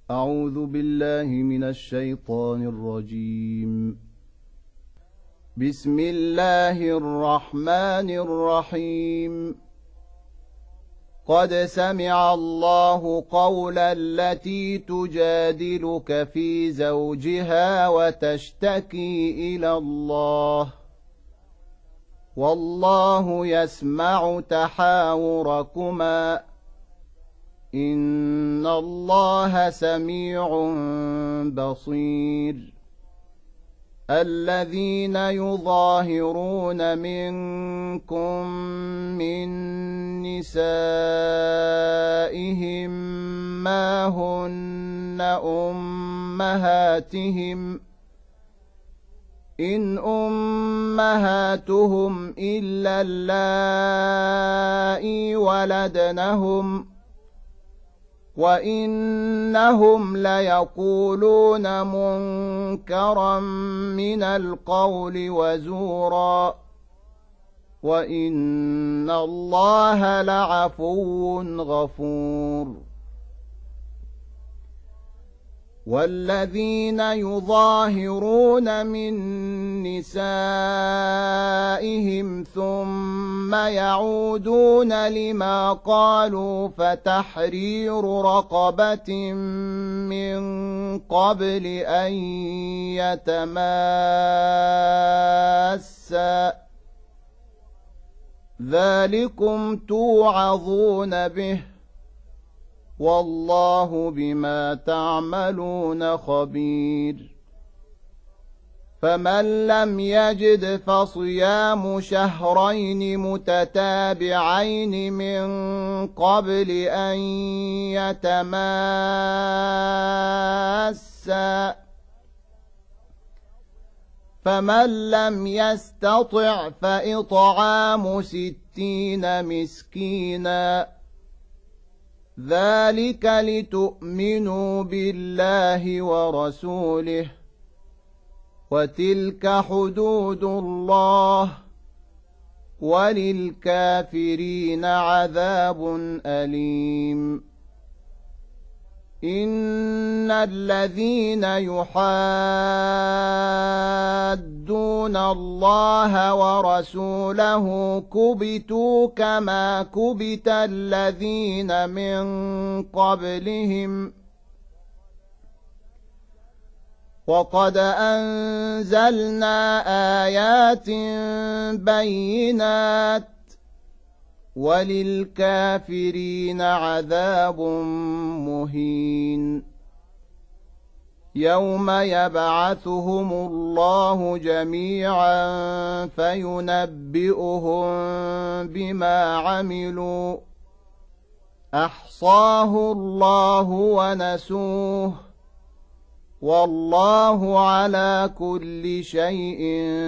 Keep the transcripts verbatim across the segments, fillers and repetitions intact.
أعوذ بالله من الشيطان الرجيم. بسم الله الرحمن الرحيم. قد سمع الله قول التي تجادلك في زوجها وتشتكي إلى الله والله يسمع تحاوركما إن الله سميع بصير. الذين يظاهرون منكم من نسائهم ما هن أمهاتهم إن أمهاتهم إلا اللائي ولدنهم وإنهم ليقولون منكرا من القول وزورا وإن الله لعفو غفور. والذين يظاهرون من نسائهم ثم يعودون لما قالوا فتحرير رقبة من قبل أن يتماسا ذلكم توعظون به والله بما تعملون خبير. فمن لم يجد فصيام شهرين متتابعين من قبل أن يتماسا فمن لم يستطع فإطعام ستين مسكينا ذلك لتؤمنوا بالله ورسوله وتلك حدود الله وللكافرين عذاب أليم. إن الذين يحادون الله ورسوله كبتوا كما كبت الذين من قبلهم وقد أنزلنا آيات بينات وللكافرين عذاب مهين. يوم يبعثهم الله جميعا فينبئهم بما عملوا أحصاه الله ونسوه والله على كل شيء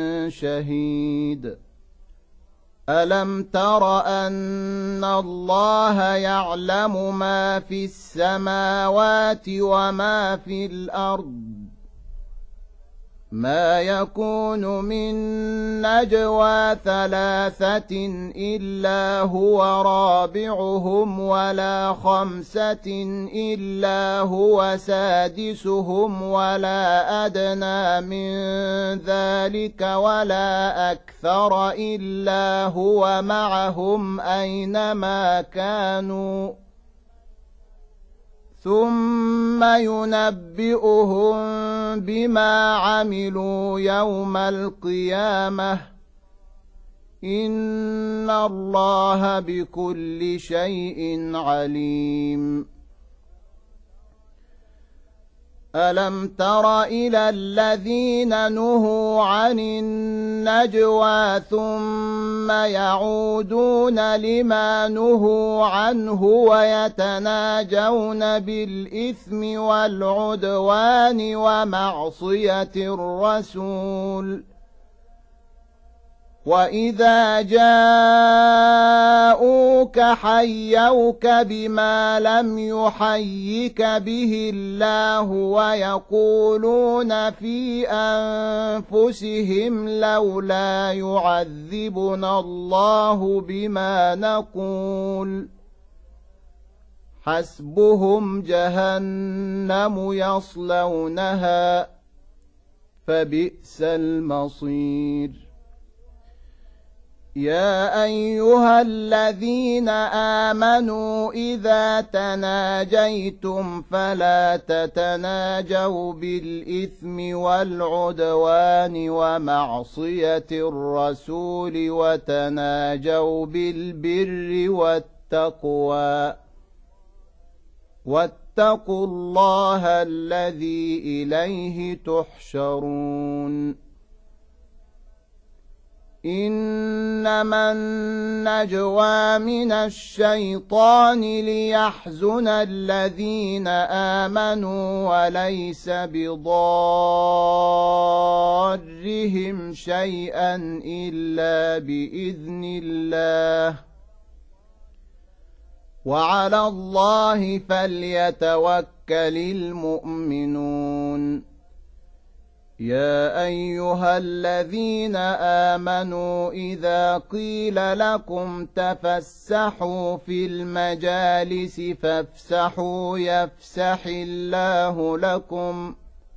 شهيد. ألم تر أن الله يعلم ما في السماوات وما في الأرض ما يكون من نجوى ثلاثة إلا هو رابعهم ولا خمسة إلا هو سادسهم ولا أدنى من ذلك ولا أكثر إلا هو معهم أينما كانوا ثم ينبئهم بما عملوا يوم القيامة إن الله بكل شيء عليم. ألم تر إلى الذين نهوا عن النجوى ثم يعودون لما نهوا عنه ويتناجون بالإثم والعدوان ومعصية الرسول وإذا جاءوك حيوك بما لم يحيك به الله ويقولون في أنفسهم لولا يعذبنا الله بما نقول حسبهم جهنم يصلونها فبئس المصير يا أيها الذين آمنوا إذا تناجيتم فلا تتناجوا بالإثم والعدوان ومعصية الرسول وتناجوا بالبر والتقوى واتقوا الله الذي إليه تحشرون إنما النجوى من الشيطان ليحزن الذين آمنوا وليس بضارهم شيئا إلا بإذن الله وعلى الله فليتوكل المؤمنون يا أيها الذين آمنوا إذا قيل لكم تفسحوا في المجالس فافسحوا يفسح الله لكم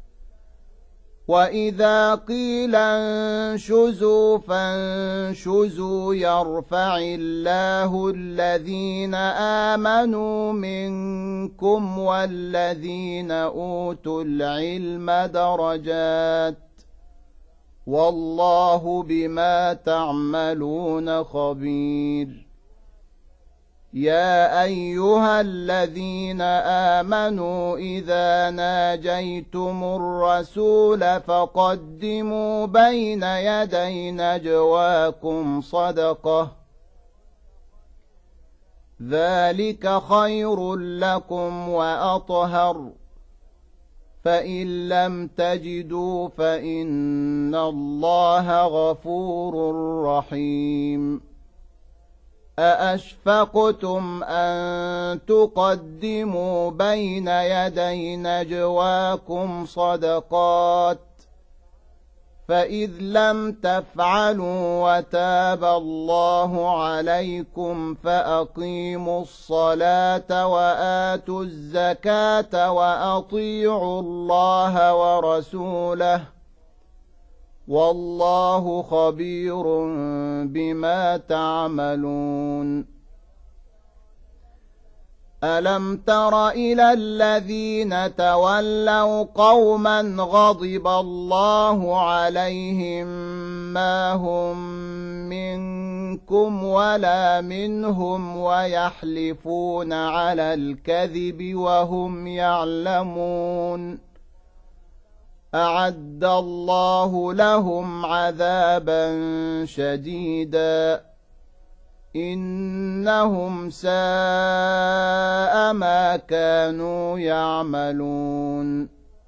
وإذا قيل انشزوا فانشزوا يرفع الله الذين آمنوا منكم والذين أوتوا العلم درجات والله بما تعملون خبير يا أيها الذين آمنوا إذا ناجيتم الرسول فقدموا بين يدي نجواكم صدقة ذلك خير لكم وأطهر فإن لم تجدوا فإن الله غفور رحيم أأشفقتم أن تقدموا بين يدي نجواكم صدقات فإذ لم تفعلوا وتاب الله عليكم فأقيموا الصلاة وآتوا الزكاة وأطيعوا الله ورسوله والله خبير بما تعملون ألم تر إلى الذين تولوا قوما غضب الله عليهم ما هم منكم ولا منهم ويحلفون على الكذب وهم يعلمون أعد الله لهم عذابا شديدا إنهم ساء ما كانوا يعملون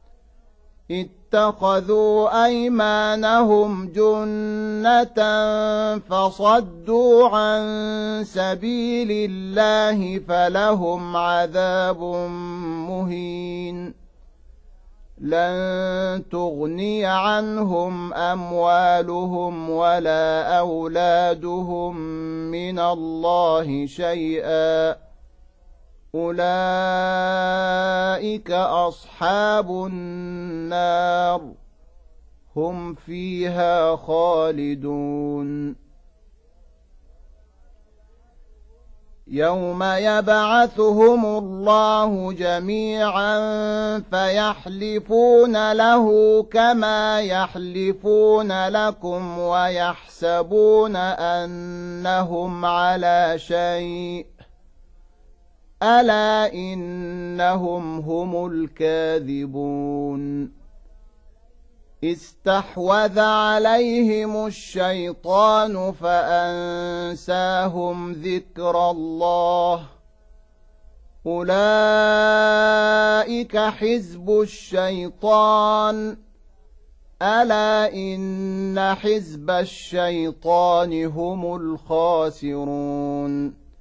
اتخذوا أيمانهم جنة فصدوا عن سبيل الله فلهم عذاب مهين لن تغني عنهم أموالهم ولا أولادهم من الله شيئا أولئك أصحاب النار هم فيها خالدون يوم يبعثهم الله جميعا فيحلفون له كما يحلفون لكم ويحسبون أنهم على شيء ألا إنهم هم الكاذبون استحوذ عليهم الشيطان فأنساهم ذكر الله أولئك حزب الشيطان ألا إن حزب الشيطان هم الخاسرون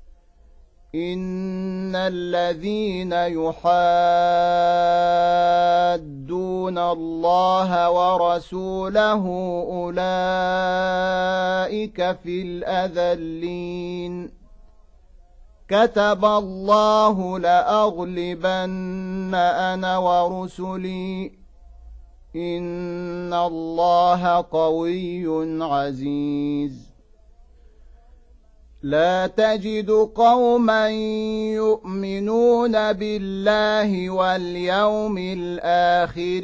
إن الذين يحادون الله ورسوله أولئك في الأذلين كتب الله لأغلبن أنا ورسلي إن الله قوي عزيز لا تجد قوما يؤمنون بالله واليوم الآخر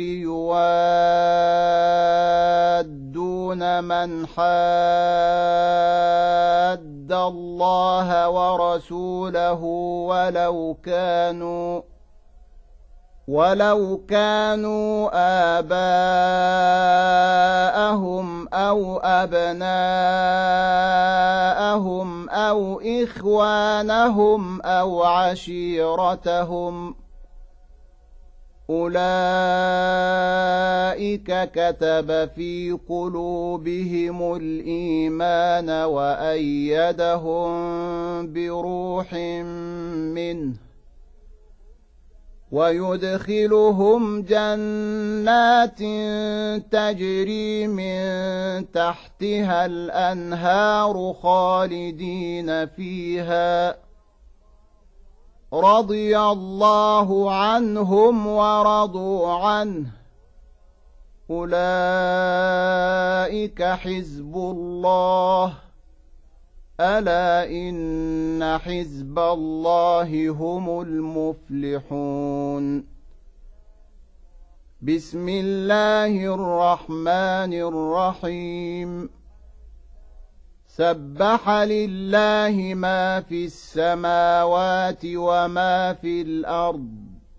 يوادون من حاد الله ورسوله ولو كانوا ولو كانوا آباءهم أو أبناءهم أو إخوانهم أو عشيرتهم أولئك كتب في قلوبهم الإيمان وأيدهم بروح منه ويدخلهم جنات تجري من تحتها الأنهار خالدين فيها رضي الله عنهم ورضوا عنه أولئك حزب الله ألا إن حزب الله هم المفلحون بسم الله الرحمن الرحيم سبح لله ما في السماوات وما في الأرض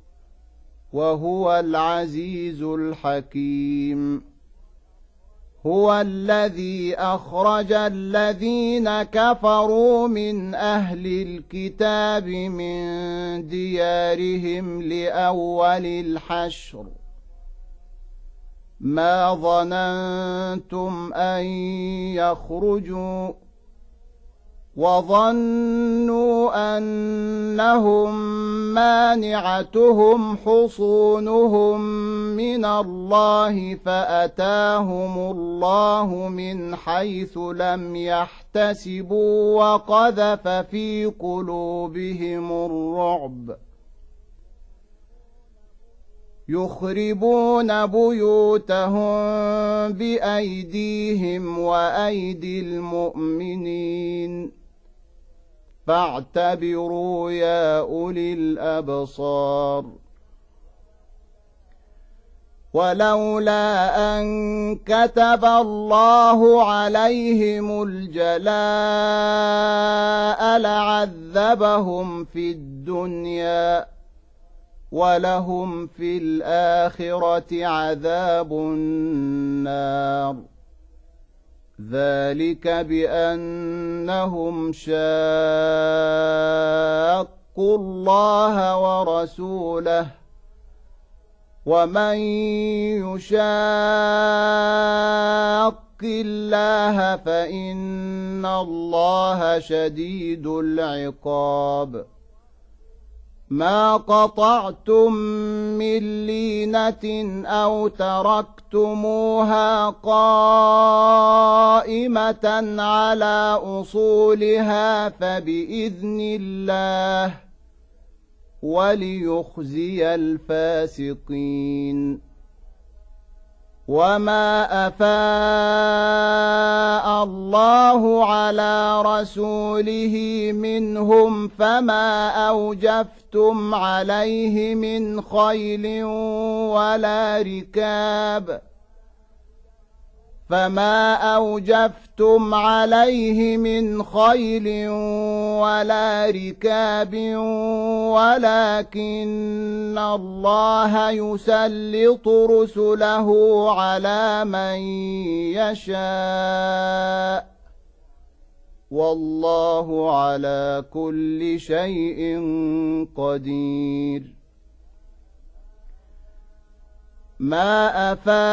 وهو العزيز الحكيم هو الذي أخرج الذين كفروا من أهل الكتاب من ديارهم لأول الحشر ما ظننتم أن يخرجوا وظنوا أنهم مانعتهم حصونهم من الله فأتاهم الله من حيث لم يحتسبوا وقذف في قلوبهم الرعب يخربون بيوتهم بأيديهم وأيدي المؤمنين فاعتبروا يا أولي الأبصار ولولا أن كتب الله عليهم الجلاء لعذبهم في الدنيا ولهم في الآخرة عذاب النار ذلك بأنهم شاقوا الله ورسوله ومن يشاق الله فإن الله شديد العقاب ما قطعتم من لينة أو تركتموها قائمة على أصولها فبإذن الله وليخزي الفاسقين وما أفاء الله على رسوله منهم فما أوجفتم عليه من خيل ولا ركاب فما أوجفتم عليه من خيل ولا ركاب ولكن الله يسلط رسله على من يشاء والله على كل شيء قدير ما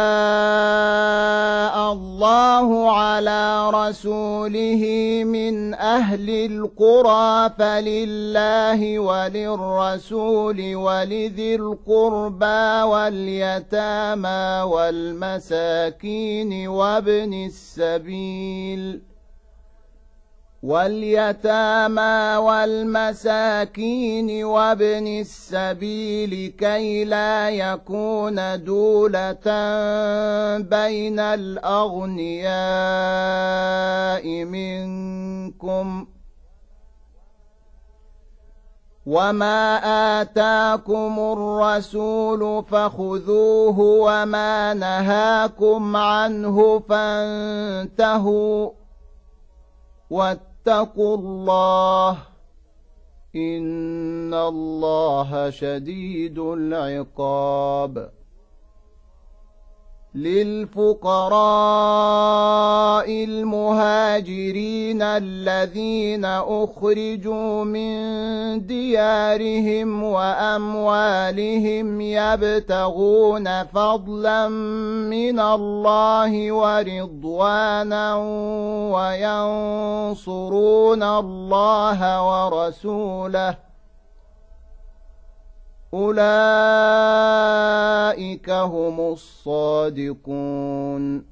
أفاء الله على رسوله من أهل القرى فلله وللرسول ولذي القربى واليتامى والمساكين وابن السبيل واليتامى والمساكين وابن السبيل كي لا يكون دولة بين الأغنياء منكم وما آتاكم الرسول فخذوه وما نهاكم عنه فانتهوا واتقوا الله إن الله شديد العقاب. للفقراء المهاجرين الذين أخرجوا من ديارهم وأموالهم يبتغون فضلا من الله ورضوانا وينصرون الله ورسوله أولئك هم الصادقون.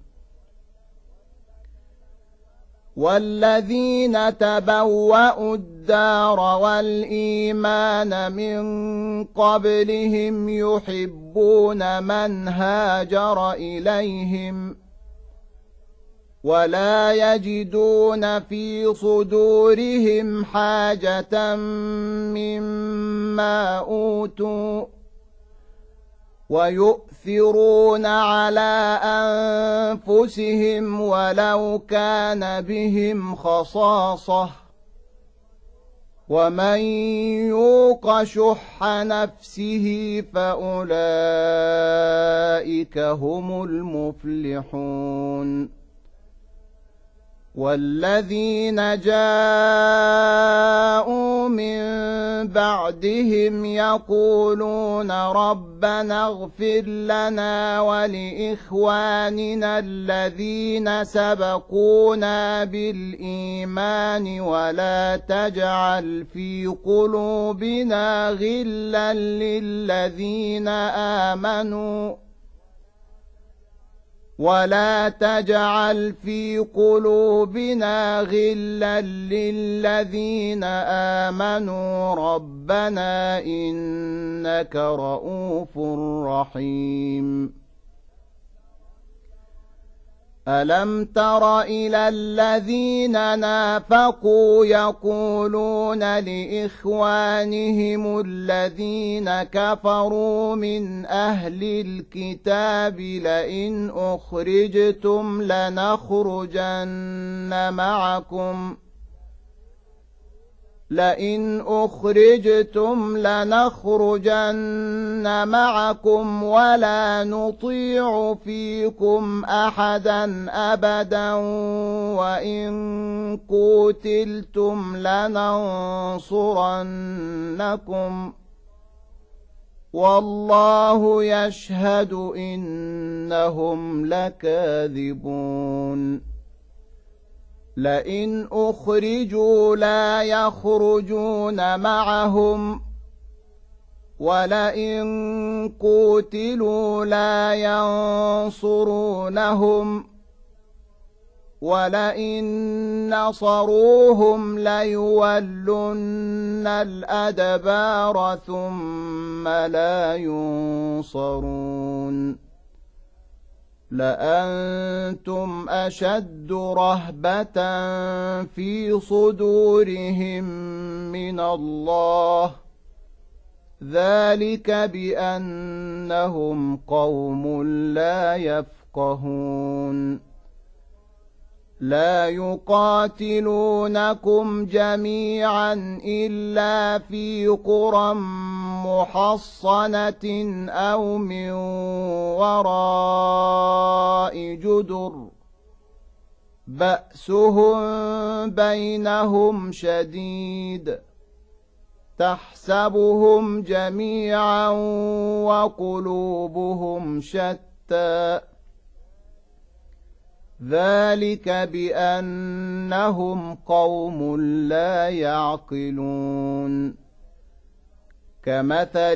والذين تبوأوا الدار والإيمان من قبلهم يحبون من هاجر إليهم ولا يجدون في صدورهم حاجة مما أوتوا ويؤثرون على أنفسهم ولو كان بهم خصاصة ومن يوق شح نفسه فأولئك هم المفلحون. والذين جاءوا من بعدهم يقولون ربنا اغفر لنا ولإخواننا الذين سبقونا بالإيمان ولا تجعل في قلوبنا غلا للذين آمنوا ولا تجعل في قلوبنا غلا للذين آمنوا ربنا إنك رؤوف رحيم. ألم تر إلى الذين نافقوا يقولون لإخوانهم الذين كفروا من أهل الكتاب لئن أخرجتم لنخرجن معكم لئن أخرجتم لنخرجن معكم ولا نطيع فيكم أحدا أبدا وإن قتلتم لننصرنكم والله يشهد إنهم لكاذبون. لئن أخرجوا لا يخرجون معهم ولئن قتلوا لا ينصرونهم ولئن نصروهم ليولن الأدبار ثم لا ينصرون. لأنتم أشد رهبة في صدورهم من الله ذلك بأنهم قوم لا يفقهون. لا يقاتلونكم جميعا إلا في قرى محصنة أو من وراء جدر بأسهم بينهم شديد تحسبهم جميعا وقلوبهم شتى ذلك بأنهم قوم لا يعقلون. كمثل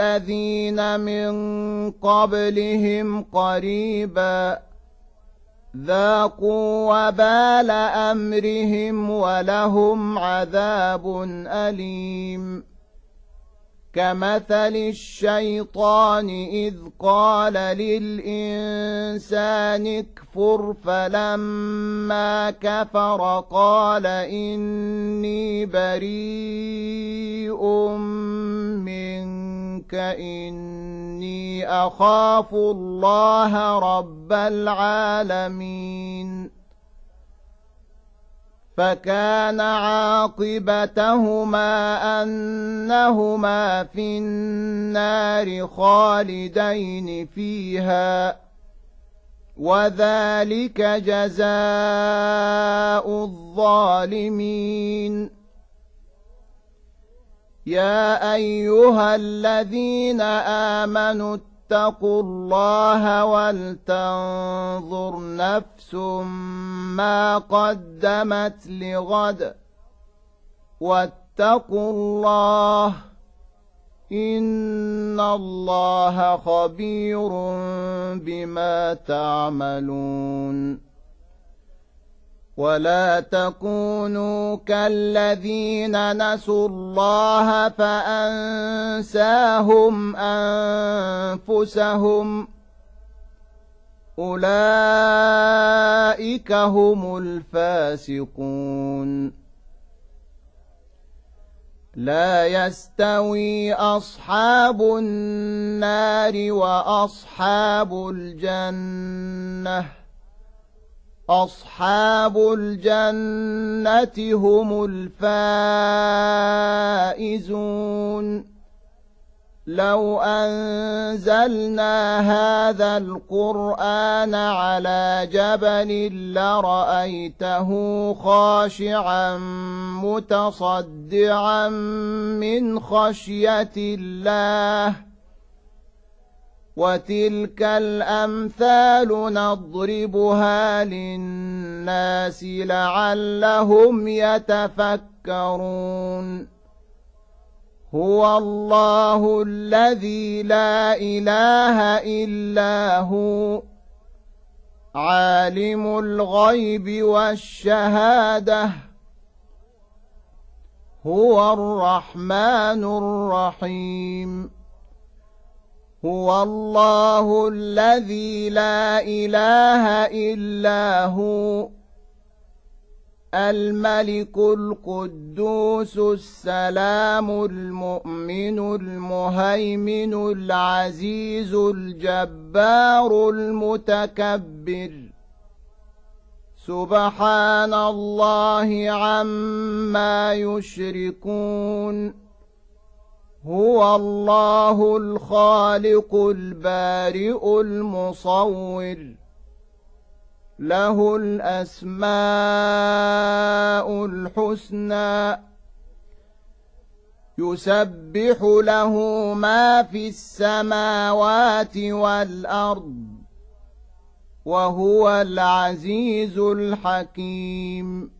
الذين من قبلهم قريبا ذاقوا وبال أمرهم ولهم عذاب أليم كمثل الشيطان إذ قال للإنسان اكفر فلما كفر قال إني بريء منك إني أخاف الله رب العالمين فكان عاقبتهما أنهما في النار خالدين فيها وذلك جزاء الظالمين يا أيها الذين آمنوا اتقوا الله ولتنظر نفس ما قدمت لغد واتقوا الله إن الله خبير بما تعملون ولا تكونوا كالذين نسوا الله فأنساهم أنفسهم أولئك هم الفاسقون لا يستوي أصحاب النار وأصحاب الجنة أصحاب الجنة هم الفائزون لو أنزلنا هذا القرآن على جبل لرأيته خاشعا متصدعا من خشية الله وتلك الأمثال نضربها للناس لعلهم يتفكرون هو الله الذي لا إله إلا هو عالم الغيب والشهادة هو الرحمن الرحيم هو الله الذي لا إله إلا هو الملك القدوس السلام المؤمن المهيمن العزيز الجبار المتكبر سبحان الله عما يشركون هو الله الخالق البارئ المصور له الأسماء الحسنى يسبح له ما في السماوات والأرض وهو العزيز الحكيم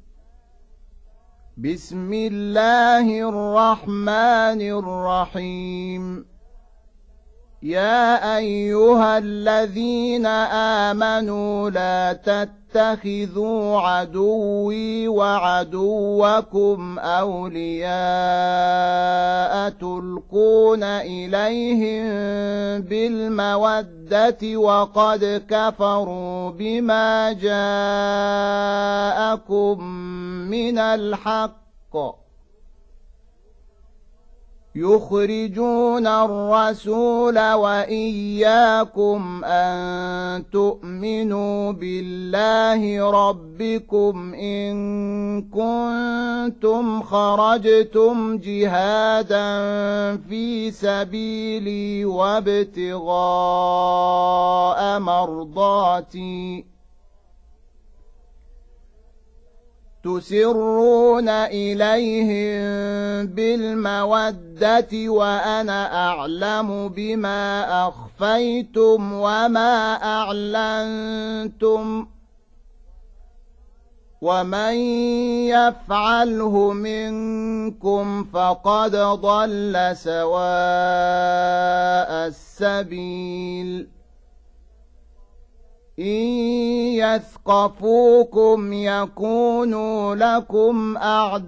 بسم الله الرحمن الرحيم يا أيها الذين آمنوا لا تتخذوا عدوي وعدوكم أولياء تلقون إليهم بالمودة وقد كفروا بما جاءكم من الحق يخرجون الرسول وإياكم أن تؤمنوا بالله ربكم إن كنتم خرجتم جهادا في سبيلي وابتغاء مرضاتي تسرون إليهم بالمودة وأنا أعلم بما أخفيتم وما أعلنتم ومن يفعله منكم فقد ضل سواء السبيل إن يثقفوكم يكونوا لكم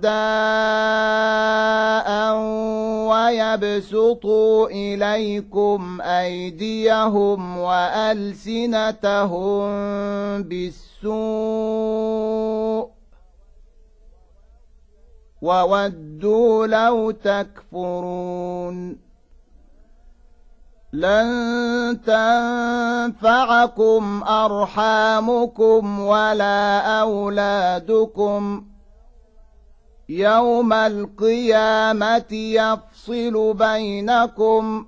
أعداء ويبسطوا إليكم أيديهم وألسنتهم بالسوء وودوا لو تكفرون لن تنفعكم أرحامكم ولا أولادكم يوم القيامة يفصل بينكم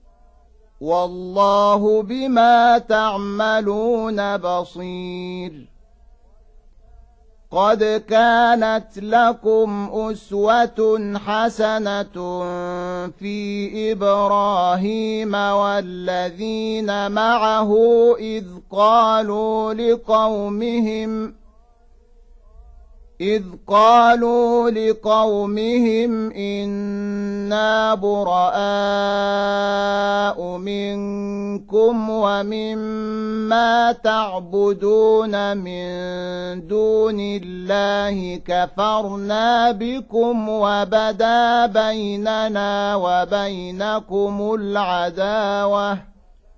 والله بما تعملون بصير قد كانت لكم أسوة حسنة في إبراهيم والذين معه إذ قالوا لقومهم إذ قالوا لقومهم إنا براء منكم ومما تعبدون من دون الله كفرنا بكم وبدا بيننا وبينكم العداوة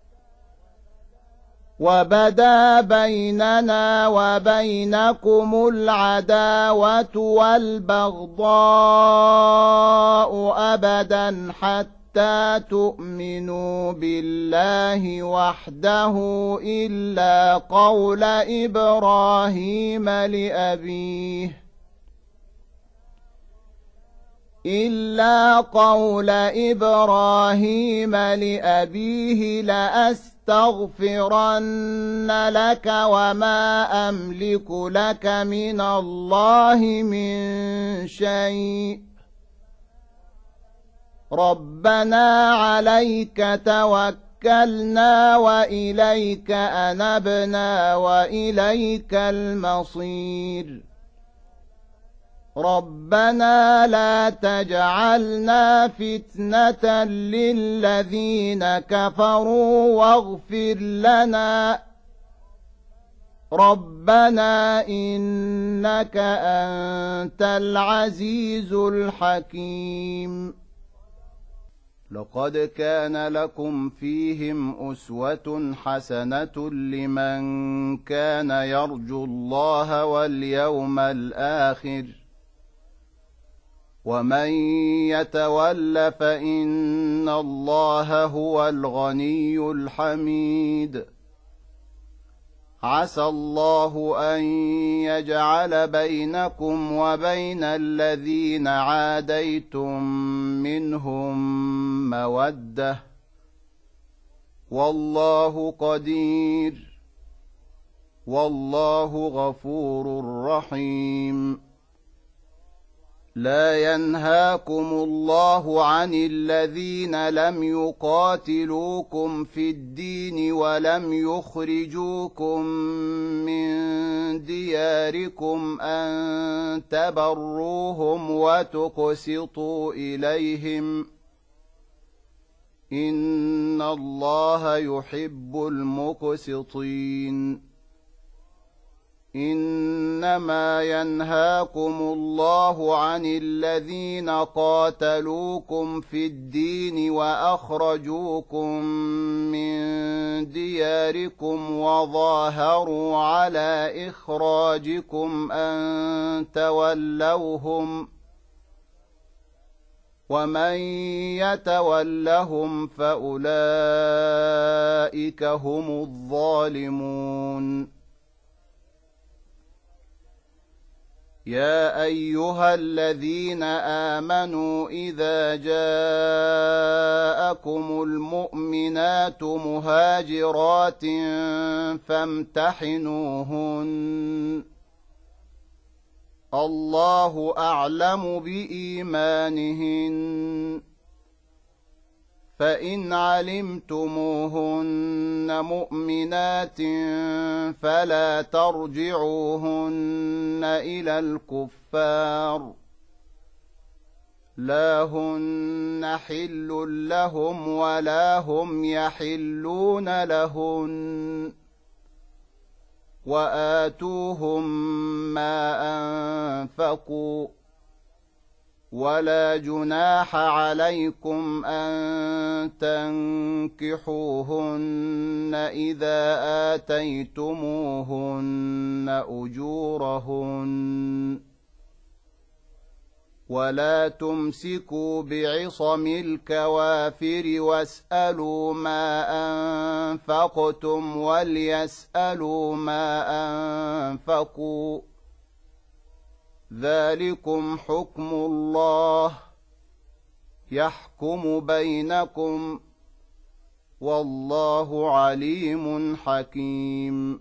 وبدا بيننا وبينكم العداوة والبغضاء أبدا حتى تؤمنوا بالله وحده إلا قول إبراهيم لأبيه إلا قول إبراهيم لأبيه لأستغفرن لك وما أملك لك من الله من شيء ربنا عليك توكلنا وإليك أنبنا وإليك المصير ربنا لا تجعلنا فتنة للذين كفروا واغفر لنا ربنا إنك أنت العزيز الحكيم لقد كان لكم فيهم أسوة حسنة لمن كان يرجو الله واليوم الآخر ومن يتول فإن الله هو الغني الحميد عسى الله أن يجعل بينكم وبين الذين عاديتم منهم مودة والله قدير والله غفور رحيم لا ينهاكم الله عن الذين لم يقاتلوكم في الدين ولم يخرجوكم من دياركم أن تبروهم وتقسطوا إليهم إن الله يحب المقسطين إنما ينهاكم الله عن الذين قاتلوكم في الدين وأخرجوكم من دياركم وظاهروا على إخراجكم أن تولوهم ومن يتولهم فأولئك هم الظالمون يا أيها الذين آمنوا إذا جاءكم المؤمنات مهاجرات فامتحنوهن الله أعلم بإيمانهن فإن علمتموهن مؤمنات فلا ترجعوهن إلى الكفار لا هن حل لهم ولا هم يحلون لهن وآتوهم ما أنفقوا ولا جناح عليكم أن تنكحوهن إذا آتيتموهن أجورهن ولا تمسكوا بعصم الكوافر واسألوا ما أنفقتم وليسألوا ما أنفقوا ذلكم حكم الله يحكم بينكم والله عليم حكيم.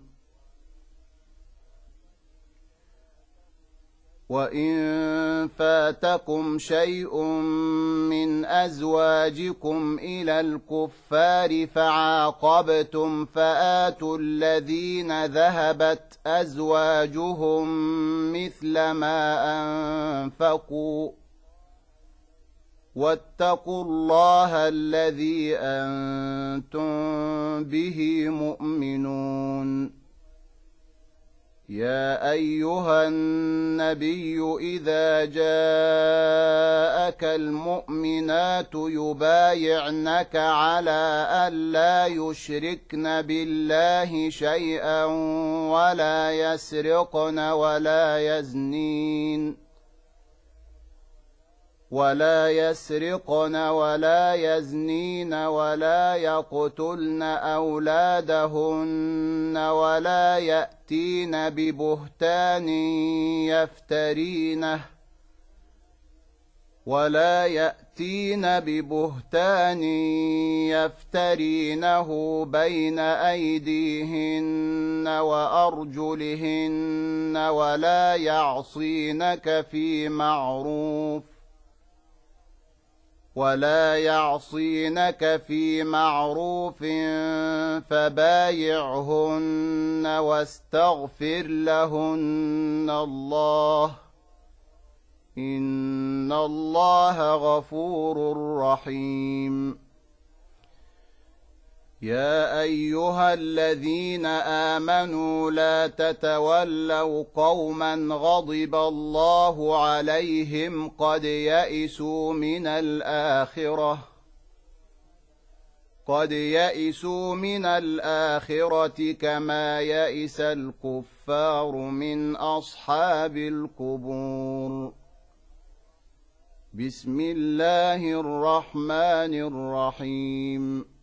وإن فاتكم شيء من أزواجكم إلى الكفار فعاقبتم فآتوا الذين ذهبت أزواجهم مثل ما أنفقوا واتقوا الله الذي أنتم به مؤمنون. يا أيها النبي إذا جاءك المؤمنات يبايعنك على ألا يشركن بالله شيئا ولا يسرقن ولا يزنين ولا يسرقن ولا يزنين ولا يقتلن أولادهن ولا يأتين ببهتان يفترينه ولا يأتين ببهتان يفترينه بين أيديهن وأرجلهن ولا يعصينك في معروف ولا يعصينك في معروف فبايعهن واستغفر لهن الله إن الله غفور رحيم. يا أيها الذين آمنوا لا تتولوا قوما غضب الله عليهم قد يئسوا من الآخرة قد يئسوا من الآخرة كما يئس الكفار من أصحاب القبور. بسم الله الرحمن الرحيم.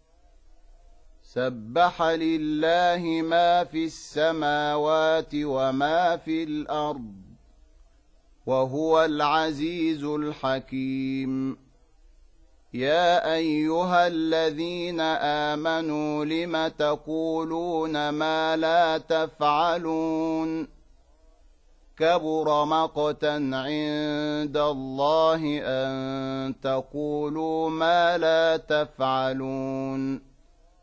سبح لله ما في السماوات وما في الأرض وهو العزيز الحكيم. يا أيها الذين آمنوا لم تقولون ما لا تفعلون كبر مقتا عند الله أن تقولوا ما لا تفعلون.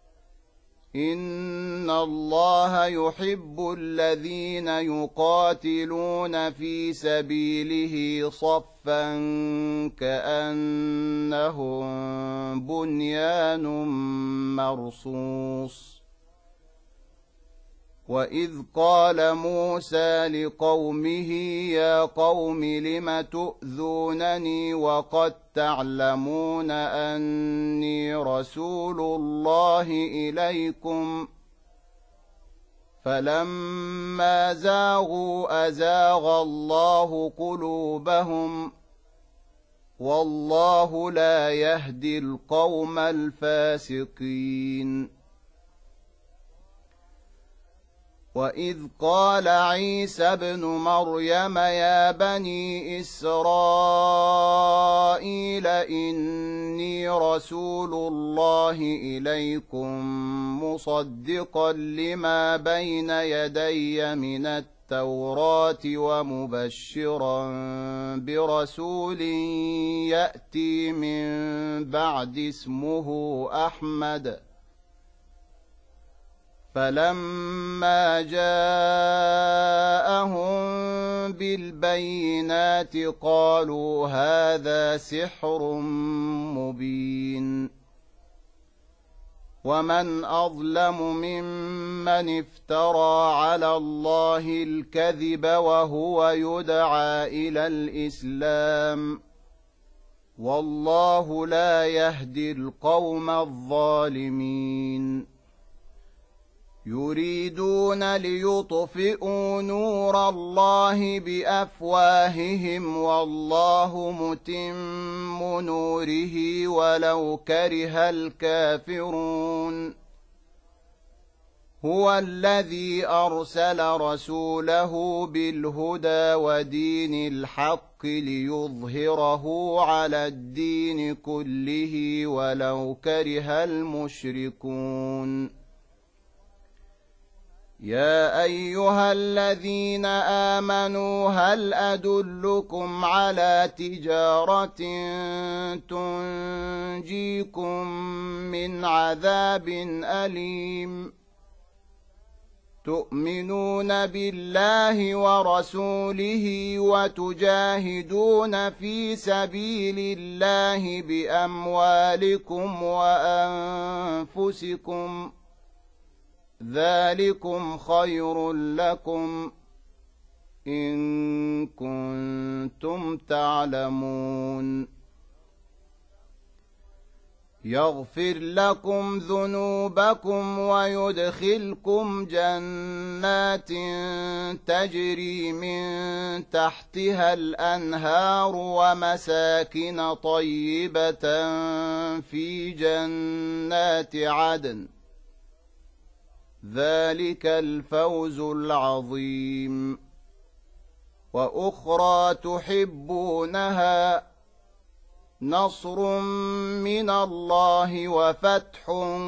إن الله يحب الذين يقاتلون في سبيله صفا كأنهم بنيان مرصوص. وإذ قال موسى لقومه يا قوم لم تؤذونني وقد تعلمون أني رسول الله إليكم فلما زاغوا أزاغ الله قلوبهم والله لا يهدي القوم الفاسقين. وإذ قال عيسى ابن مريم يا بني إسرائيل إني رسول الله إليكم مصدقا لما بين يدي من التوراة ومبشرا برسول يأتي من بعد اسمه أحمد. فلما جاءهم بالبينات قالوا هذا سحر مبين. ومن أظلم ممن افترى على الله الكذب وهو يدعى إلى الإسلام والله لا يهدي القوم الظالمين يريدون ليطفئوا نور الله بأفواههم والله متم نوره ولو كره الكافرون هو الذي أرسل رسوله بالهدى ودين الحق ليظهره على الدين كله ولو كره المشركون يا أيها الذين آمنوا هل أدلكم على تجارة تنجيكم من عذاب أليم تؤمنون بالله ورسوله وتجاهدون في سبيل الله بأموالكم وأنفسكم ذلكم خير لكم إن كنتم تعلمون يغفر لكم ذنوبكم ويدخلكم جنات تجري من تحتها الأنهار ومساكن طيبة في جنات عدن ذلك الفوز العظيم وأخرى تحبونها نصر من الله وفتح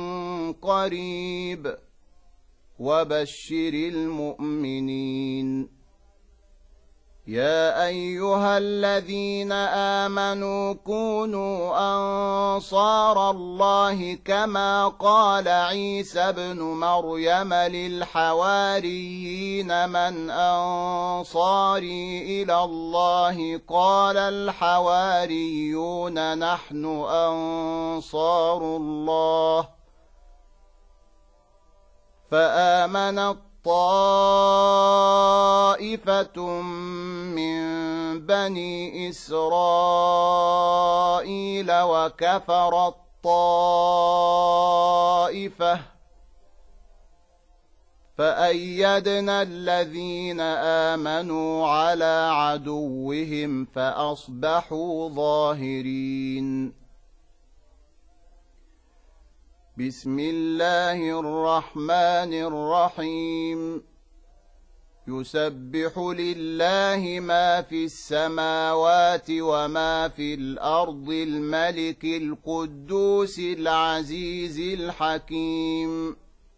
قريب وبشر المؤمنين يا أيها الذين آمنوا كونوا أنصار الله كما قال عيسى ابن مريم للحواريين من أنصاري إلى الله قال الحواريون نحن أنصار الله فآمنت طائفة من بني إسرائيل وكفرت طائفة فأيدنا الذين آمنوا على عدوهم فأصبحوا ظاهرين بسم الله الرحمن الرحيم يسبح لله ما في السماوات وما في الأرض الملك القدوس العزيز الحكيم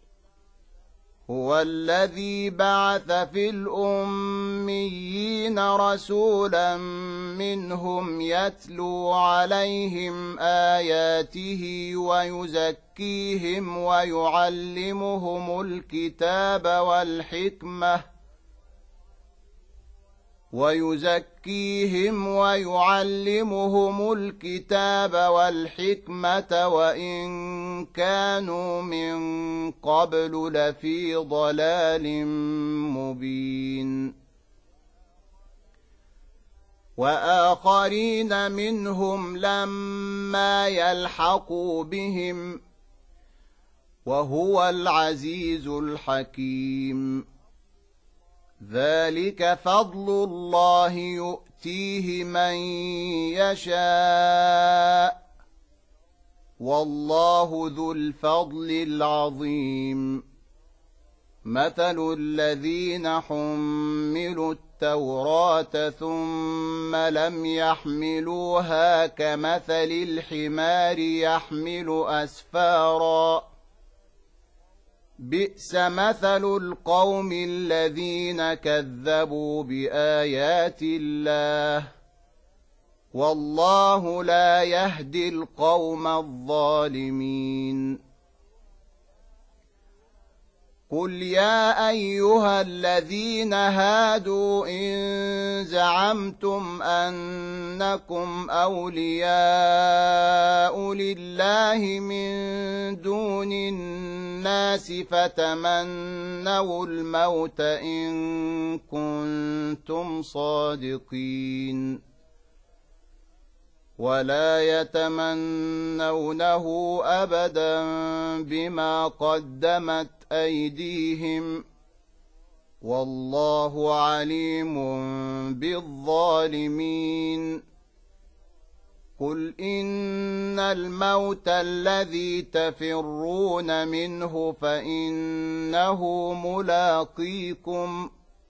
هو الذي بعث في الأميين رسولا منهم يتلو عليهم آياته ويزكيهم ويعلمهم الكتاب والحكمة ويزكيهم ويعلمهم الكتاب والحكمة وإن كانوا من قبل لفي ضلال مبين وآخرين منهم لما يلحقوا بهم وهو العزيز الحكيم ذلك فضل الله يؤتيه من يشاء والله ذو الفضل العظيم مثل الذين حملوا التوراة ثم لم يحملوها كمثل الحمار يحمل أسفاراً بئس مثل القوم الذين كذبوا بآيات الله والله لا يهدي القوم الظالمين قل يا أيها الذين هادوا إن زعمتم أنكم أولياء لله من دون الناس فتمنوا الموت إن كنتم صادقين ولا يتمنونه أبدا بما قدمت أيديهم والله عليم بالظالمين قل إن الموت الذي تفرون منه فإنه ملاقيكم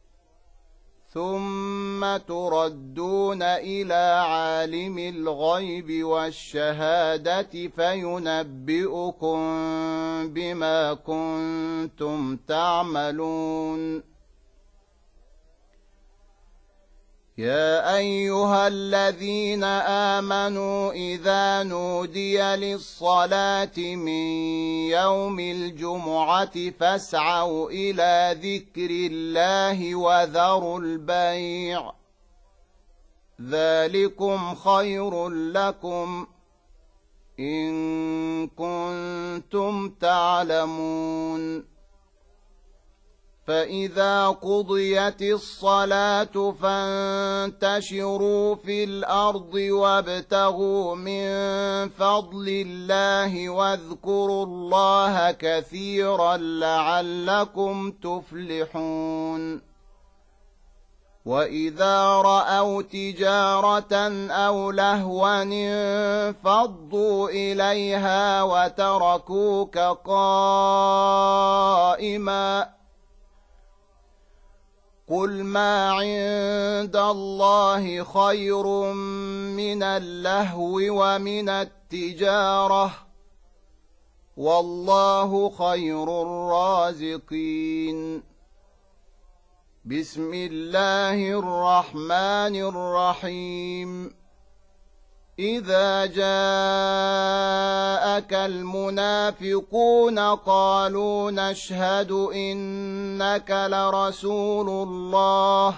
ثم تردون إلى عالم الغيب والشهادة فينبئكم بما كنتم تعملون يا أيها الذين آمنوا إذا نودي للصلاة من يوم الجمعة فاسعوا إلى ذكر الله وذروا البيع ذلكم خير لكم إن كنتم تعلمون فإذا قضيت الصلاة فانتشروا في الأرض وابتغوا من فضل الله واذكروا الله كثيرا لعلكم تفلحون وإذا رأوا تجارة أو لهوا انفضوا إليها وتركوك قائما قل ما عند الله خير من اللهو ومن التجارة والله خير الرازقين بسم الله الرحمن الرحيم إذا جاءك المنافقون قالوا نشهد إنك لرسول الله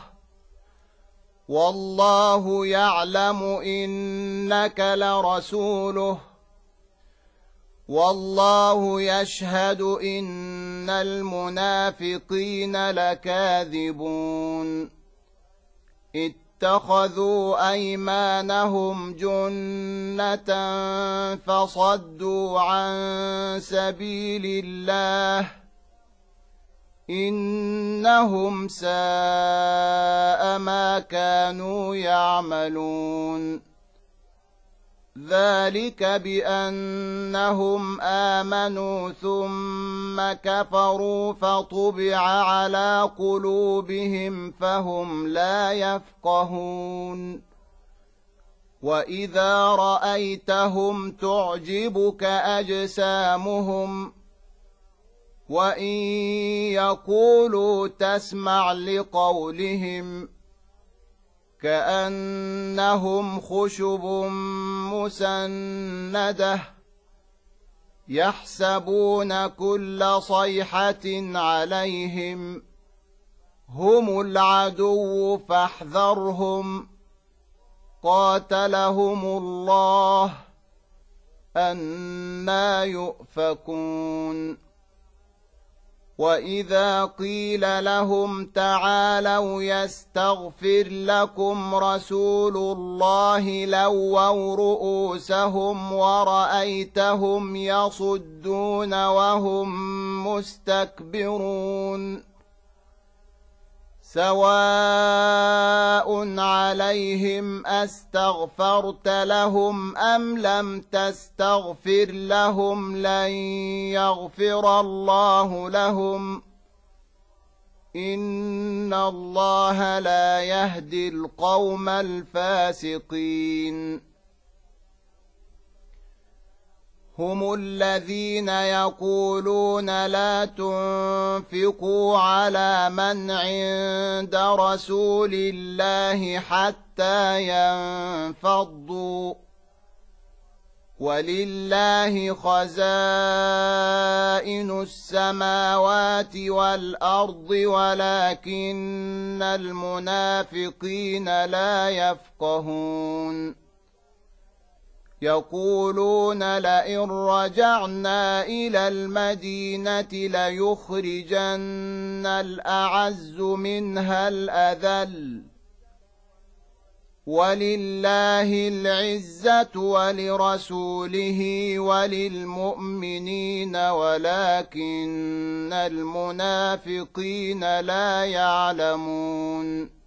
والله يعلم إنك لرسوله والله يشهد إن المنافقين لكاذبون اتخذوا أيمانهم جنة فصدوا عن سبيل الله إنهم ساء ما كانوا يعملون ذلك بأنهم آمنوا ثم كفروا فطبع على قلوبهم فهم لا يفقهون وإذا رأيتهم تعجبك أجسامهم وإن يقولوا تسمع لقولهم كأنهم خشب مسندة يحسبون كل صيحة عليهم هم العدو فاحذرهم قاتلهم الله أنى يؤفكون وإذا قيل لهم تعالوا يستغفر لكم رسول الله لووا رؤوسهم ورأيتهم يصدون وهم مستكبرون سواء عليهم أستغفرت لهم أم لم تستغفر لهم لن يغفر الله لهم إن الله لا يهدي القوم الفاسقين هم الذين يقولون لا تنفقوا على من عند رسول الله حتى ينفضوا ولله خزائن السماوات والأرض ولكن المنافقين لا يفقهون يقولون لئن رجعنا إلى المدينة ليخرجن الأعز منها الأذل ولله العزة ولرسوله وللمؤمنين ولكن المنافقين لا يعلمون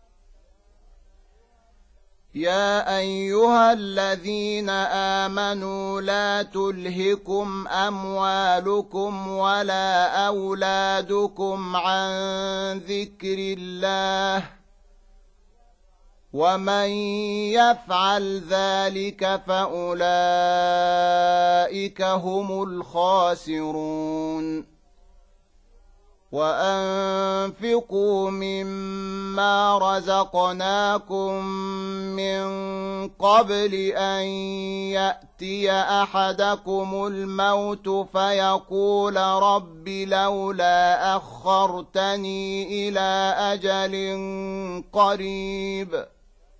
يا أيها الذين آمنوا لا تلهكم أموالكم ولا أولادكم عن ذكر الله ومن يفعل ذلك فأولئك هم الخاسرون وأنفقوا مما رزقناكم من قبل أن يأتي أحدكم الموت فيقول رب لولا أخرتني إلى أجل قريب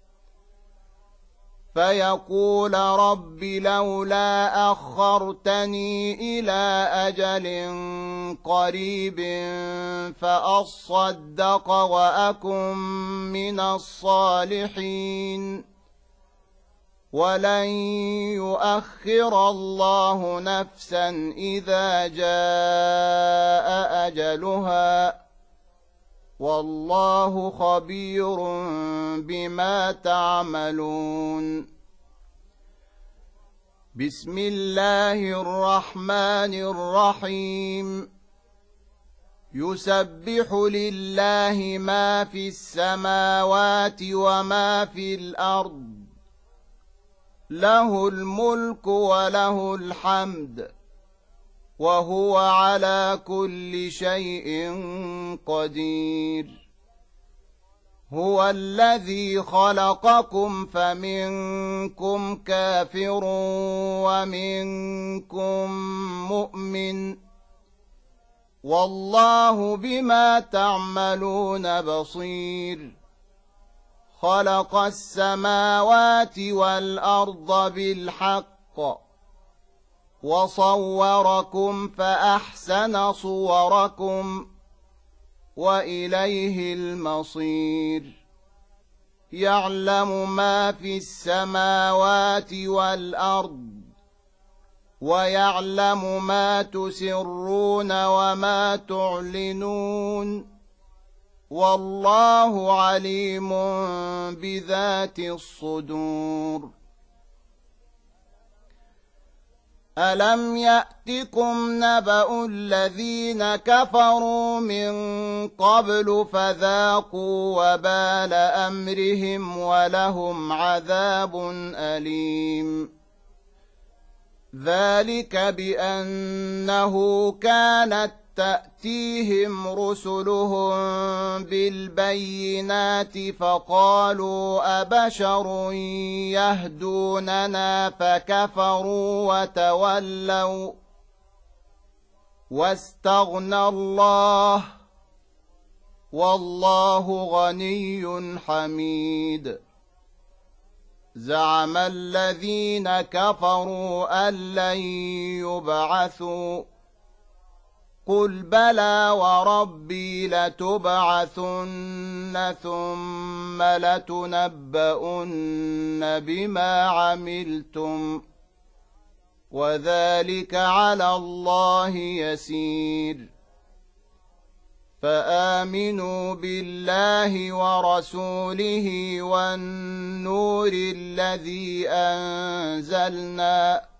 فيقول رب لولا أخرتني إلى أجل قريب فأصدق وأكن من الصالحين ولن يؤخر الله نفسا إذا جاء أجلها والله خبير بما تعملون بسم الله الرحمن الرحيم يسبح لله ما في السماوات وما في الأرض له الملك وله الحمد وهو على كل شيء قدير هو الذي خلقكم فمنكم كافر ومنكم مؤمن والله بما تعملون بصير خلق السماوات والأرض بالحق وصوركم فأحسن صوركم وإليه المصير يعلم ما في السماوات والأرض ويعلم ما تسرون وما تعلنون والله عليم بذات الصدور ألم يأتكم نبأ الذين كفروا من قبل فذاقوا وبال أمرهم ولهم عذاب أليم ذلك بأنه كانت تأتيهم رسلهم بالبينات فقالوا أبشر يهدوننا فكفروا وتولوا واستغنى الله والله غني حميد زعم الذين كفروا أن لن يبعثوا قل بلى وربي لتبعثن ثم لتنبؤن بما عملتم وذلك على الله يسير فآمنوا بالله ورسوله والنور الذي أنزلنا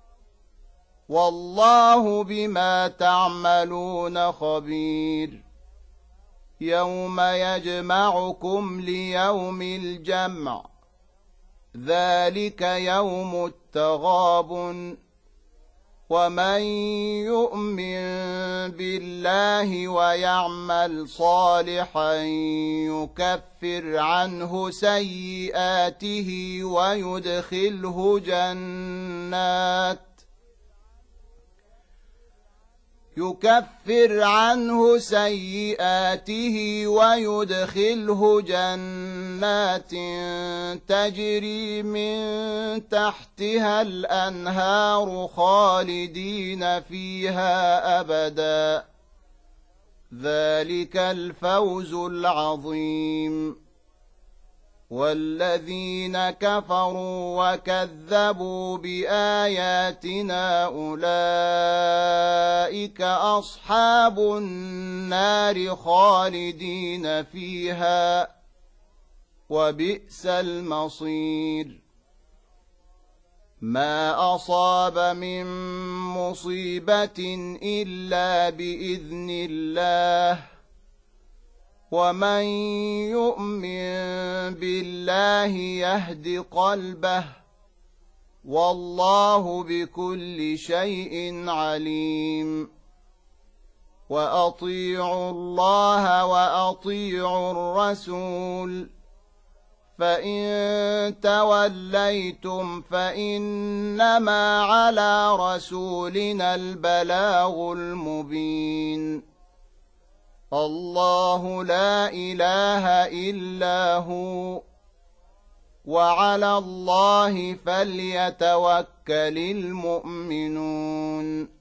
والله بما تعملون خبير يوم يجمعكم ليوم الجمع ذلك يوم التغابن ومن يؤمن بالله ويعمل صالحا يكفر عنه سيئاته ويدخله جنات يكفر عنه سيئاته ويدخله جنات تجري من تحتها الأنهار خالدين فيها أبدا ذلك الفوز العظيم. والذين كفروا وكذبوا بآياتنا أولئك أصحاب النار خالدين فيها وبئس المصير. ما أصاب من مصيبة إلا بإذن الله ومن يؤمن بالله يهد قلبه والله بكل شيء عليم. وأطيعوا الله وأطيعوا الرسول فإن توليتم فإنما على رسولنا البلاغ المبين. الله لا إله إلا هو وعلى الله فليتوكل المؤمنون.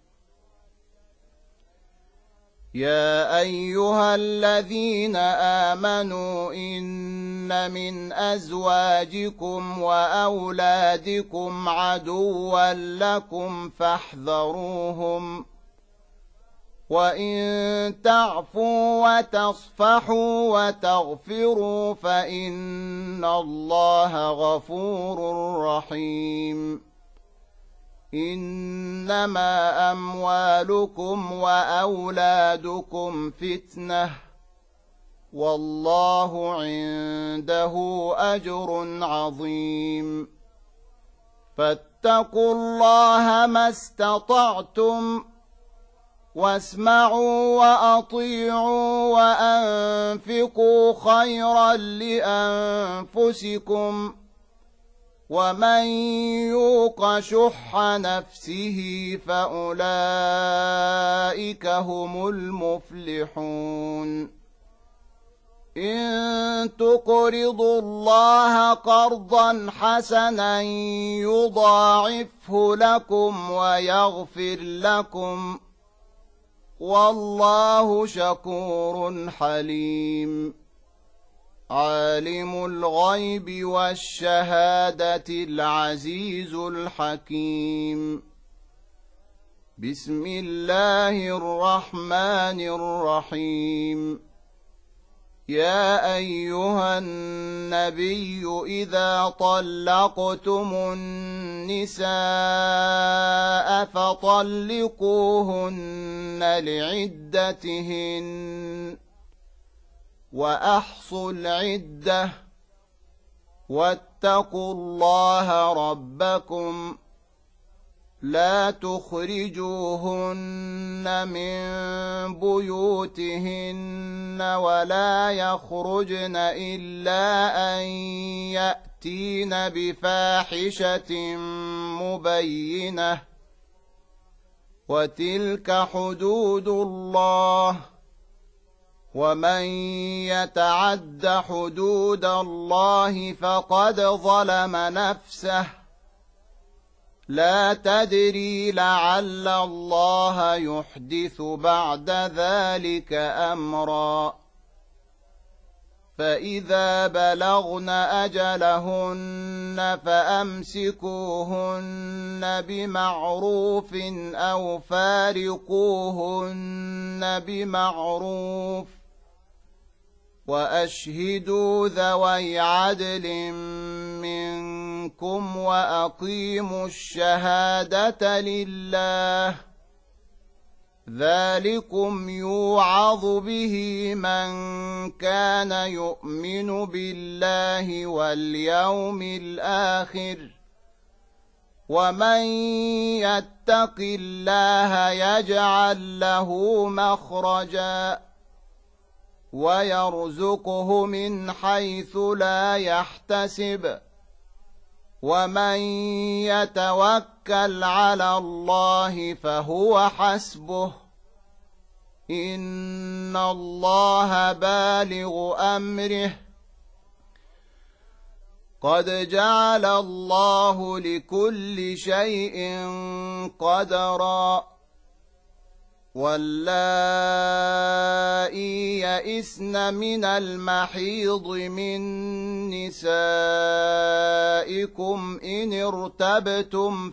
يا أيها الذين آمنوا إن من أزواجكم وأولادكم عدوا لكم فاحذروهم وإن تعفوا وتصفحوا وتغفروا فإن الله غفور رحيم. إنما أموالكم وأولادكم فتنة والله عنده أجر عظيم. فاتقوا الله ما استطعتم واسمعوا وأطيعوا وأنفقوا خيرا لأنفسكم ومن يوق شح نفسه فأولئك هم المفلحون. إن تقرضوا الله قرضا حسنا يضاعفه لكم ويغفر لكم والله شكور حليم. عالم الغيب والشهادة العزيز الحكيم. بسم الله الرحمن الرحيم. يا أيها النبي إذا طلقتم النساء فطلقوهن لعدتهن وأحصوا العدة واتقوا الله ربكم لا تخرجوهن من بيوتهن ولا يخرجن إلا أن يأتين بفاحشة مبينة وتلك حدود الله ومن يتعد حدود الله فقد ظلم نفسه لا تدري لعل الله يحدث بعد ذلك أمرا. فإذا بلغن أجلهن فأمسكوهن بمعروف أو فارقوهن بمعروف وأشهدوا ذوي عدل منكم وأقيموا الشهادة لله ذلكم يوعظ به من كان يؤمن بالله واليوم الآخر ومن يتق الله يجعل له مخرجا ويرزقه من حيث لا يحتسب ومن يتوكل على الله فهو حسبه إن الله بالغ أمره قد جعل الله لكل شيء قدرا واللائي يئسن من المحيض من نسائكم إن ارتبتم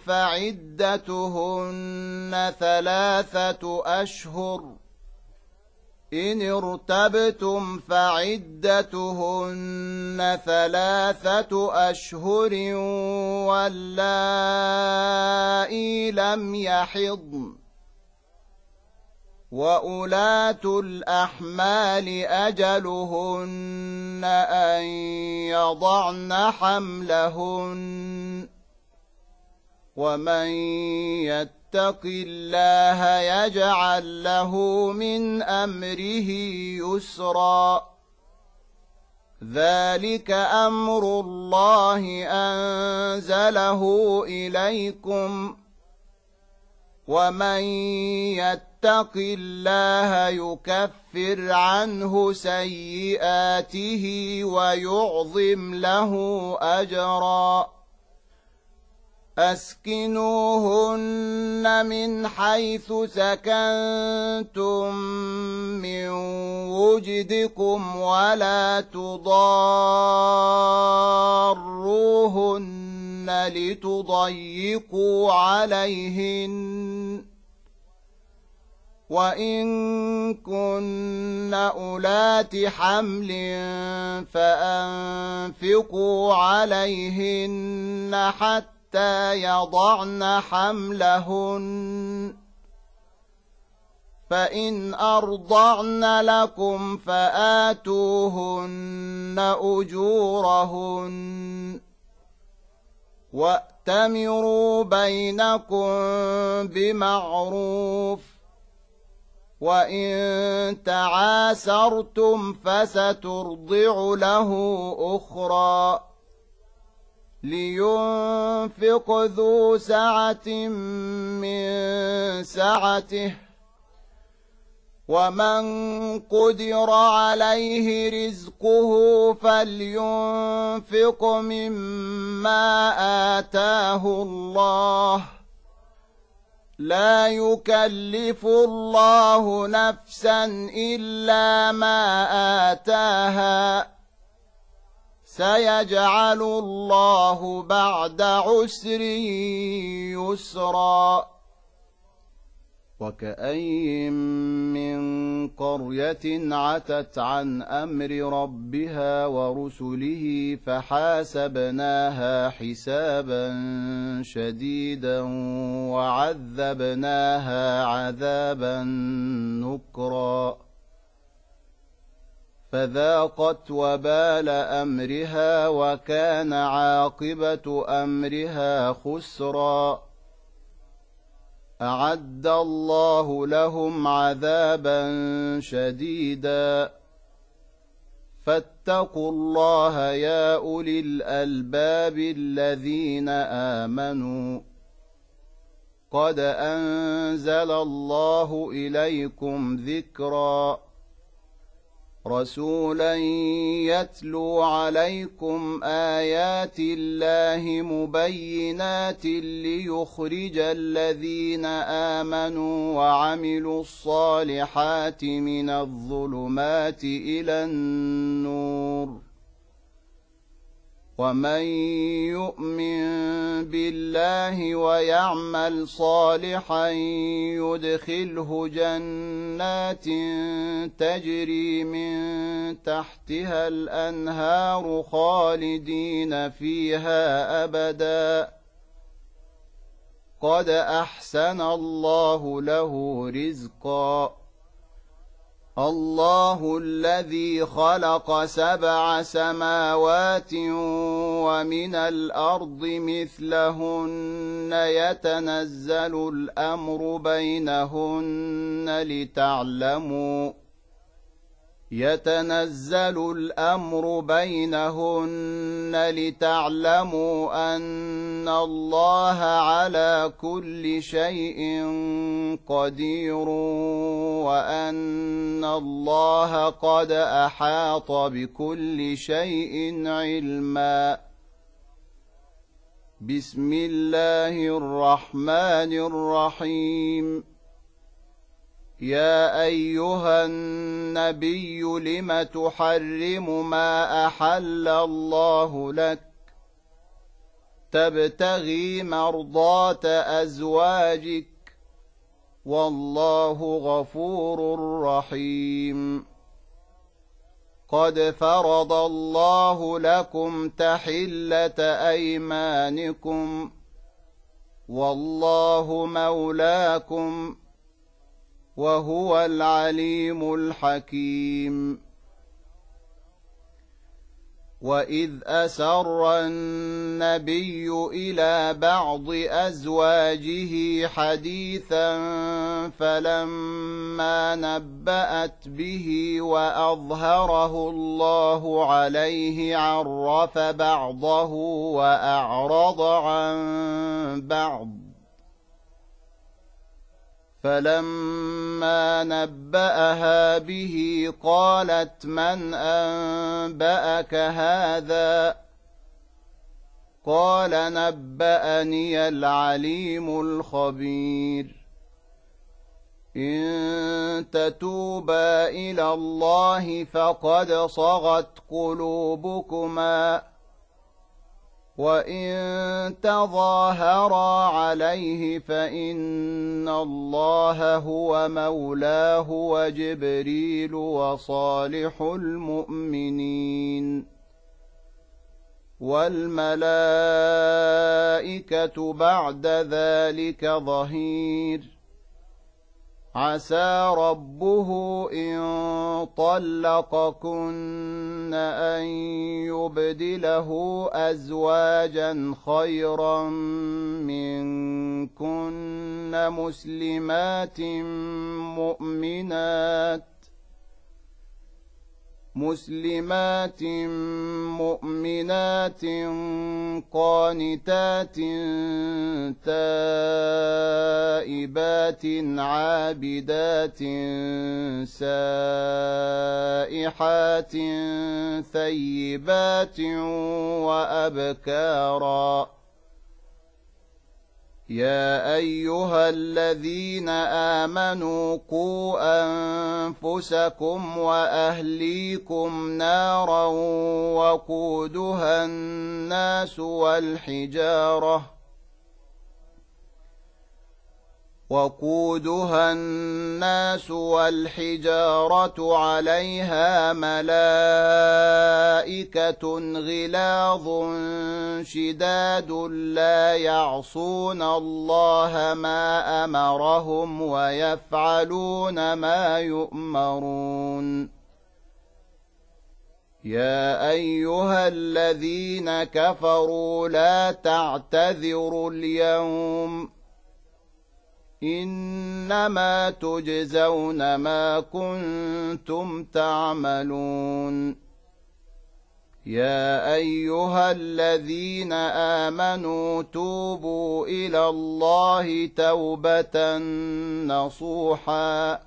فعدتهن ثلاثة أشهر إن ارتبتم فعدتهن ثلاثة أشهر واللائي لم يحضن وأولات الأحمال أجلهن أن يضعن حملهن ومن يتق الله يجعل له من أمره يسرا ذلك أمر الله أنزله إليكم ومن يتق الله يكفر عنه سيئاته ويعظم له أجرا أسكنوهن من حيث سكنتم من وجدكم ولا تضاروهن لتضيقوا عليهن وإن كن أولات حمل فأنفقوا عليهن حتى يضعن حملهن فإن أرضعن لكم فآتوهن أجورهن وأتمروا بينكم بمعروف وإن تعاسرتم فسترضع له أخرى لينفق ذو سعة من سعته ومن قدر عليه رزقه فلينفق مما آتاه الله لا يكلف الله نفسا إلا ما آتاها سيجعل الله بعد عسر يسرا وكأين من قرية عتت عن أمر ربها ورسله فحاسبناها حسابا شديدا وعذبناها عذابا نكرا فذاقت وبال أمرها وكان عاقبة أمرها خسرا أعد الله لهم عذابا شديدا فاتقوا الله يا أولي الألباب الذين آمنوا قد أنزل الله إليكم ذكرا رسولا يتلو عليكم آيات الله مبينات ليخرج الذين آمنوا وعملوا الصالحات من الظلمات إلى النور ومن يؤمن بالله ويعمل صالحا يدخله جنات تجري من تحتها الأنهار خالدين فيها أبدا قد أحسن الله له رزقا الله الذي خلق سبع سماوات ومن الأرض مثلهن يتنزل الأمر بينهن لتعلموا يتنزل الأمر بينهن لتعلموا أن الله على كل شيء قدير وأن الله قد أحاط بكل شيء علما. بسم الله الرحمن الرحيم. يا أيها النبي لم تحرم ما أحل الله لك تبتغي مرضات أزواجك والله غفور رحيم. قد فرض الله لكم تحلة أيمانكم والله مولاكم وهو العليم الحكيم. وإذ أسر النبي إلى بعض أزواجه حديثا فلما نبأت به وأظهره الله عليه عرف بعضه وأعرض عن بعض فلما نبأها به قالت من أنبأك هذا قال نبأني العليم الخبير. إن تتوبا إلى الله فقد صغت قلوبكما وإن تظاهرا عليه فإن الله هو مولاه وجبريل وصالح المؤمنين والملائكة بعد ذلك ظهير. عسى ربه إن طلقكن أن يبدله أزواجا خيرا منكن مسلمات مؤمنات مسلمات مؤمنات قانتات تائبات عابدات سائحات ثيبات وأبكارا. يا أيها الذين آمنوا قوا أنفسكم وأهليكم نارا وقودها الناس والحجارة وقودها الناس والحجارة عليها ملائكة غلاظ شداد لا يعصون الله ما أمرهم ويفعلون ما يؤمرون. يا أيها الذين كفروا لا تعتذروا اليوم إنما تجزون ما كنتم تعملون. يا أيها الذين آمنوا توبوا إلى الله توبة نصوحا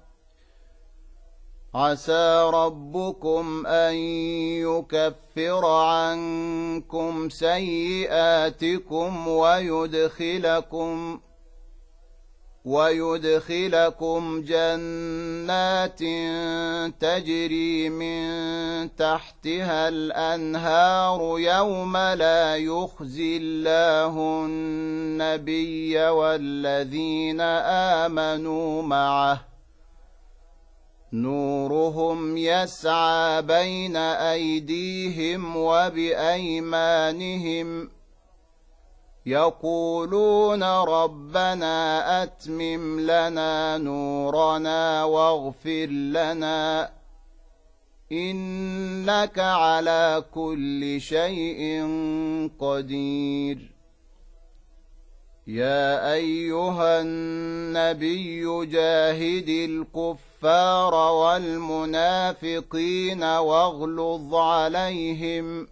عسى ربكم أن يكفر عنكم سيئاتكم ويدخلكم ويدخلكم جنات تجري من تحتها الأنهار يوم لا يخزي الله النبي والذين آمنوا معه نورهم يسعى بين أيديهم وبأيمانهم يقولون ربنا أتمم لنا نورنا واغفر لنا إنك على كل شيء قدير. يا أيها النبي جاهد الكفار والمنافقين واغلظ عليهم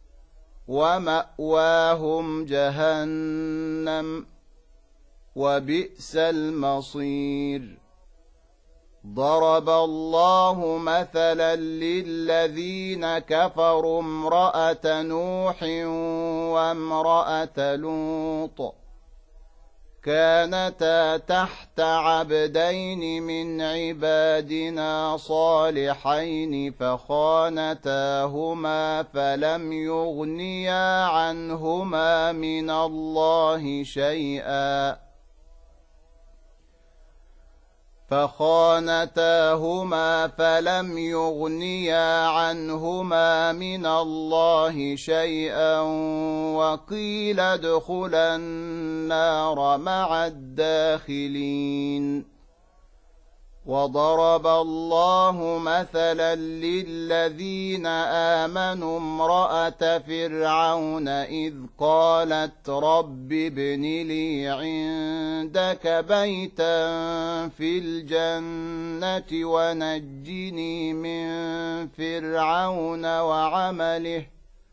ومأواهم جهنم وبئس المصير. ضرب الله مثلا للذين كفروا امرأة نوح وامرأة لوط كانتا تحت عبدين من عبادنا صالحين فخانتاهما فلم يغنيا عنهما من الله شيئا فخانتاهما فلم يغنيا عنهما من الله شيئا وقيل ادخلا النار مع الداخلين. وضرب الله مثلا للذين آمنوا امرأة فرعون إذ قالت رب ابن لي عندك بيتا في الجنة ونجني من فرعون وعمله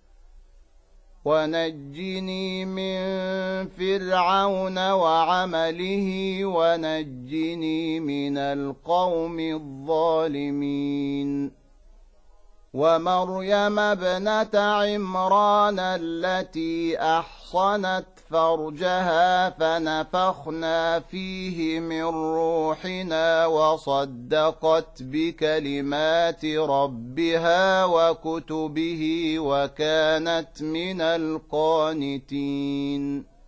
ونجني من فرعون وعمله ونجني من القوم الظالمين. ومريم ابنة عمران التي أحصنت فرجها فنفخنا فيه من روحنا وصدقت بكلمات ربها وكتبه وكانت من القانتين.